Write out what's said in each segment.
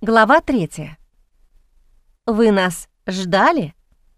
Глава 3. Вы нас ждали?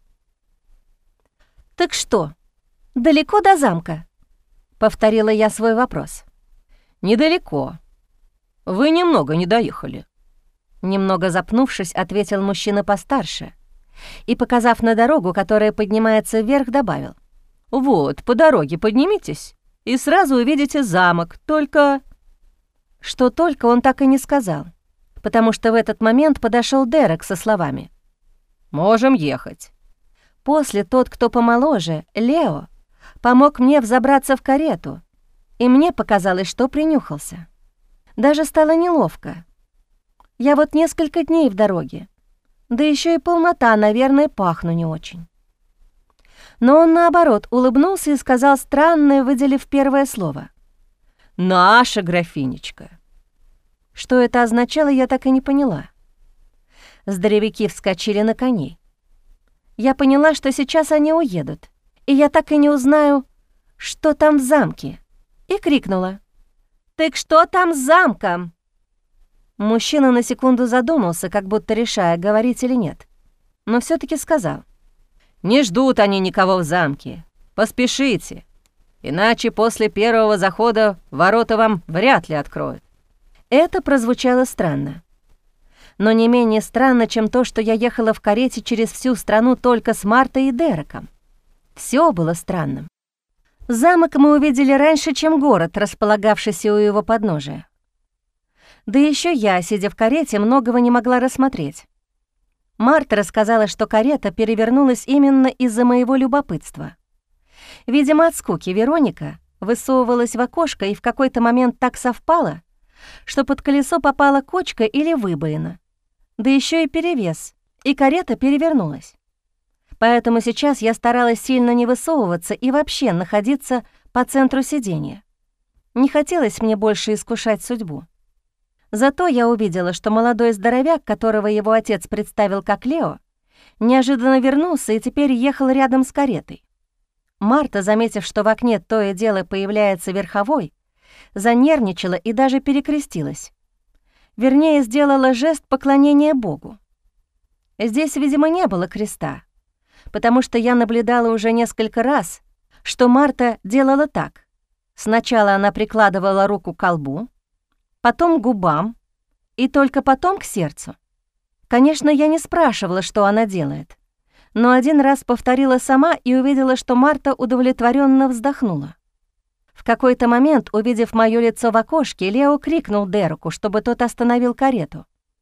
Так что, далеко до замка? Повторила я свой вопрос. Недалеко. Вы немного не доехали. Немного запнувшись, ответил мужчина постарше и, показав на дорогу, которая поднимается вверх, добавил. Вот, по дороге поднимитесь и сразу увидите замок, только... Что только он так и не сказал, потому что в этот момент подошел Дерек со словами. «Можем ехать». После тот, кто помоложе, Лео, помог мне взобраться в карету, и мне показалось, что принюхался. Даже стало неловко. Я вот несколько дней в дороге, да еще и полнота, наверное, пахну не очень. Но он, наоборот, улыбнулся и сказал странное, выделив первое слово. «Наша графинечка». Что это означало, я так и не поняла. Здоровяки вскочили на коней. Я поняла, что сейчас они уедут, и я так и не узнаю, что там в замке, и крикнула. «Так что там с замком?» Мужчина на секунду задумался, как будто решая, говорить или нет, но все таки сказал. «Не ждут они никого в замке. Поспешите, иначе после первого захода ворота вам вряд ли откроют». Это прозвучало странно. Но не менее странно, чем то, что я ехала в карете через всю страну только с Мартой и Дереком. Все было странным. Замок мы увидели раньше, чем город, располагавшийся у его подножия. Да еще я, сидя в карете, многого не могла рассмотреть. Марта рассказала, что карета перевернулась именно из-за моего любопытства. Видимо, от скуки Вероника высовывалась в окошко, и в какой-то момент так совпало, что под колесо попала кочка или выбоина, да еще и перевес, и карета перевернулась. Поэтому сейчас я старалась сильно не высовываться и вообще находиться по центру сиденья. Не хотелось мне больше искушать судьбу. Зато я увидела, что молодой здоровяк, которого его отец представил как Лео, неожиданно вернулся и теперь ехал рядом с каретой. Марта, заметив, что в окне то и дело появляется верховой, занервничала и даже перекрестилась. Вернее, сделала жест поклонения Богу. Здесь, видимо, не было креста, потому что я наблюдала уже несколько раз, что Марта делала так. Сначала она прикладывала руку к колбу, потом к губам и только потом к сердцу. Конечно, я не спрашивала, что она делает, но один раз повторила сама и увидела, что Марта удовлетворенно вздохнула. В какой-то момент, увидев моё лицо в окошке, Лео крикнул Дереку, чтобы тот остановил карету.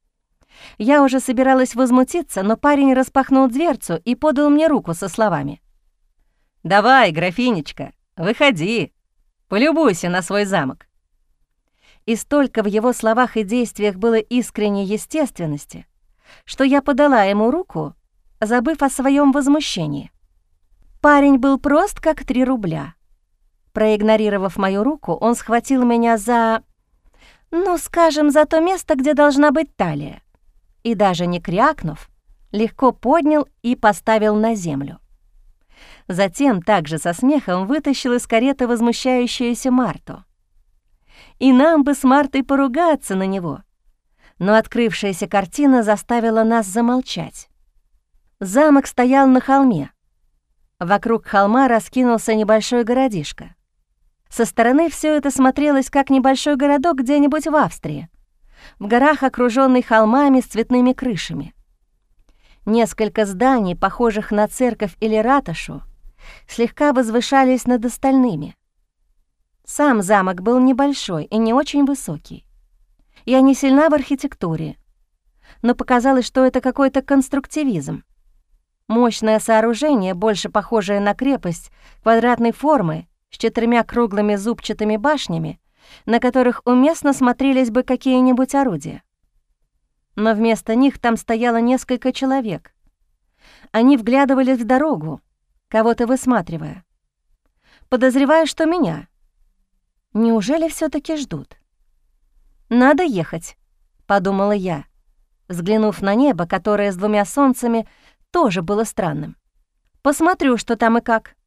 Я уже собиралась возмутиться, но парень распахнул дверцу и подал мне руку со словами. «Давай, графинечка, выходи, полюбуйся на свой замок». И столько в его словах и действиях было искренней естественности, что я подала ему руку, забыв о своем возмущении. Парень был прост, как 3 рубля. Проигнорировав мою руку, он схватил меня за... скажем, за то место, где должна быть талия. И даже не крякнув, легко поднял и поставил на землю. Затем также со смехом вытащил из кареты возмущающуюся Марту. И нам бы с Мартой поругаться на него, но открывшаяся картина заставила нас замолчать. Замок стоял на холме. Вокруг холма раскинулся небольшой городишко. Со стороны все это смотрелось как небольшой городок где-нибудь в Австрии, в горах, окружённый холмами с цветными крышами. Несколько зданий, похожих на церковь или ратушу, слегка возвышались над остальными. Сам замок был небольшой и не очень высокий. Я не сильна в архитектуре, но показалось, что это какой-то конструктивизм. Мощное сооружение, больше похожее на крепость, квадратной формы, с 4 круглыми зубчатыми башнями, на которых уместно смотрелись бы какие-нибудь орудия. Но вместо них там стояло несколько человек. Они вглядывались в дорогу, кого-то высматривая. Подозреваю, что меня. Неужели все таки ждут? «Надо ехать», — подумала я, взглянув на небо, которое с 2 солнцами тоже было странным. «Посмотрю, что там и как».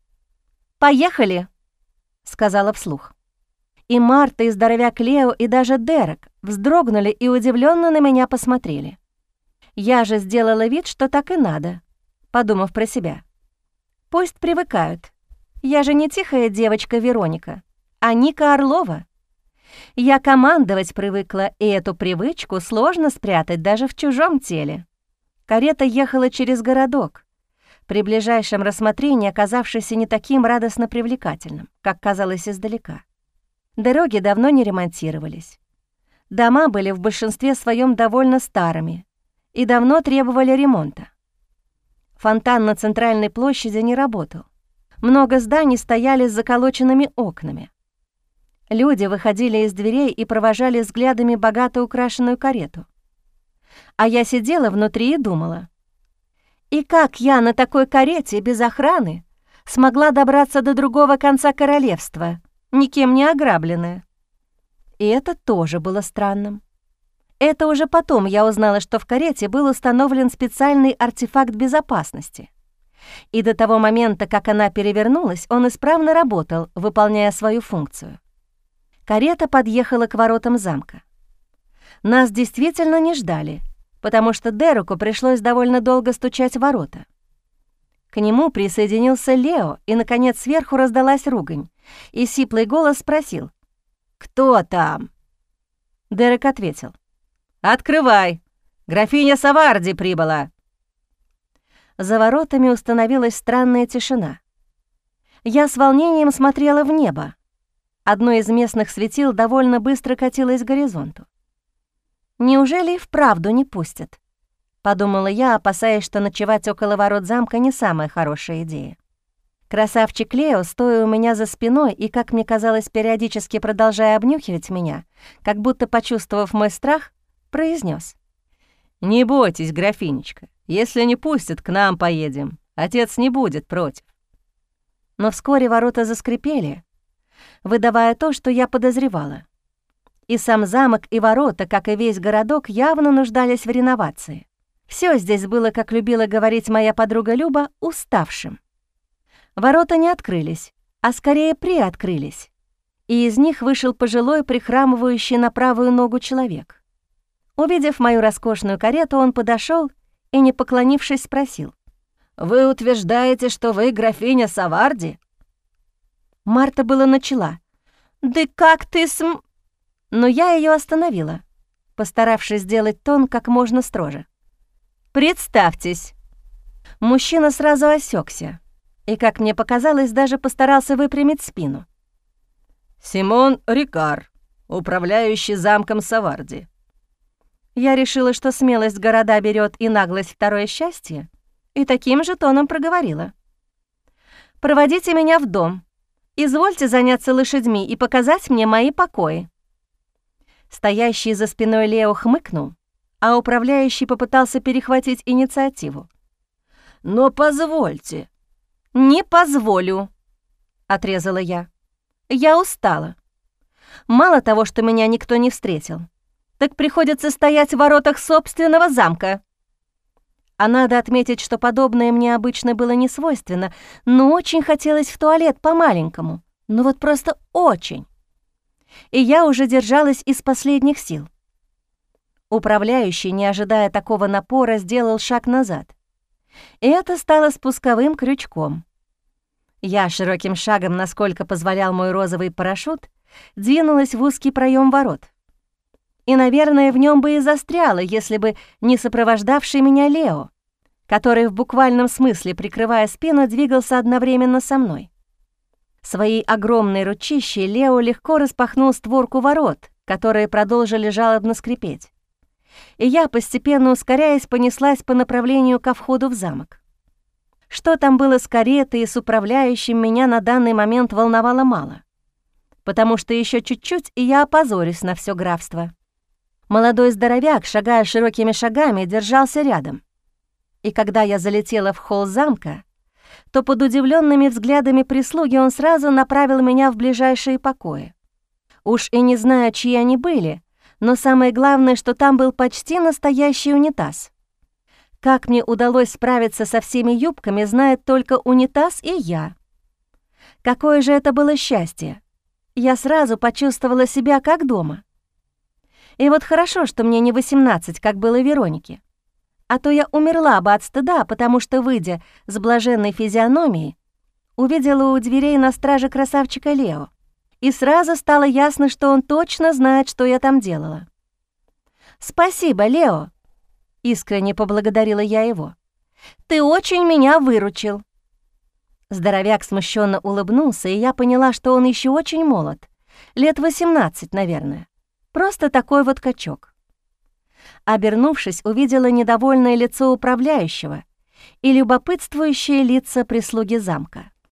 «Поехали», — сказала вслух. И Марта, и здоровяк Лео, и даже Дерек вздрогнули и удивленно на меня посмотрели. Я же сделала вид, что так и надо, подумав про себя. Пусть привыкают. Я же не тихая девочка Вероника, а Ника Орлова. Я командовать привыкла, и эту привычку сложно спрятать даже в чужом теле. Карета ехала через городок, при ближайшем рассмотрении оказавшийся не таким радостно привлекательным, как казалось издалека. Дороги давно не ремонтировались. Дома были в большинстве своем довольно старыми и давно требовали ремонта. Фонтан на центральной площади не работал. Много зданий стояли с заколоченными окнами. Люди выходили из дверей и провожали взглядами богато украшенную карету. А я сидела внутри и думала, и как я на такой карете без охраны смогла добраться до другого конца королевства, никем не ограбленная? И это тоже было странным. Это уже потом я узнала, что в карете был установлен специальный артефакт безопасности. И до того момента, как она перевернулась, он исправно работал, выполняя свою функцию. Карета подъехала к воротам замка. Нас действительно не ждали, потому что Дереку пришлось довольно долго стучать в ворота. К нему присоединился Лео, и, наконец, сверху раздалась ругань, и сиплый голос спросил: «Кто там?» Дерек ответил: «Открывай! Графиня Саварди прибыла!» За воротами установилась странная тишина. Я с волнением смотрела в небо. Одно из местных светил довольно быстро катилось к горизонту. «Неужели и вправду не пустят?» — подумала я, опасаясь, что ночевать около ворот замка не самая хорошая идея. Красавчик Лео, стоя у меня за спиной и, как мне казалось, периодически продолжая обнюхивать меня, как будто почувствовав мой страх, произнес: «Не бойтесь, графинечка, если не пустят, к нам поедем, отец не будет против». Но вскоре ворота заскрипели, выдавая то, что я подозревала. И сам замок, и ворота, как и весь городок, явно нуждались в реновации. Всё здесь было, как любила говорить моя подруга Люба, уставшим. Ворота не открылись, а скорее приоткрылись, и из них вышел пожилой, прихрамывающий на правую ногу человек. Увидев мою роскошную карету, он подошёл и, не поклонившись, спросил: «Вы утверждаете, что вы графиня Саварди?» Марта было начала: «Да как ты см...» Но я её остановила, постаравшись сделать тон как можно строже. «Представьтесь». Мужчина сразу осёкся и, как мне показалось, даже постарался выпрямить спину. «Симон Рикар, управляющий замком Саварди». Я решила, что смелость города берёт и наглость второе счастье, и таким же тоном проговорила: «Проводите меня в дом. Извольте заняться лошадьми и показать мне мои покои». Стоящий за спиной Лео хмыкнул, а управляющий попытался перехватить инициативу. «Но позвольте». «Не позволю», — отрезала я. «Я устала. Мало того, что меня никто не встретил, так приходится стоять в воротах собственного замка». А надо отметить, что подобное мне обычно было не свойственно, но очень хотелось в туалет по-маленькому. Ну вот просто очень. И я уже держалась из последних сил. Управляющий, не ожидая такого напора, сделал шаг назад. И это стало спусковым крючком. Я широким шагом, насколько позволял мой розовый парашют, двинулась в узкий проем ворот. И, наверное, в нем бы и застряла, если бы не сопровождавший меня Лео, который в буквальном смысле, прикрывая спину, двигался одновременно со мной. Своей огромной ручищей Лео легко распахнул створку ворот, которые продолжили жалобно скрипеть. И я, постепенно ускоряясь, понеслась по направлению ко входу в замок. Что там было с каретой и с управляющим, меня на данный момент волновало мало, потому что еще чуть-чуть, и я опозорюсь на все графство. Молодой здоровяк, шагая широкими шагами, держался рядом. И когда я залетела в холл замка, то под удивленными взглядами прислуги он сразу направил меня в ближайшие покои. Уж и не знаю, чьи они были, но самое главное, что там был почти настоящий унитаз. Как мне удалось справиться со всеми юбками, знает только унитаз и я. Какое же это было счастье! Я сразу почувствовала себя как дома. И вот хорошо, что мне не 18, как было Веронике. А то я умерла бы от стыда, потому что, выйдя с блаженной физиономией, увидела у дверей на страже красавчика Лео. И сразу стало ясно, что он точно знает, что я там делала. «Спасибо, Лео», — искренне поблагодарила я его. «Ты очень меня выручил». Здоровяк смущенно улыбнулся, и я поняла, что он еще очень молод. Лет 18, наверное. Просто такой вот качок. Обернувшись, увидела недовольное лицо управляющего и любопытствующие лица прислуги замка.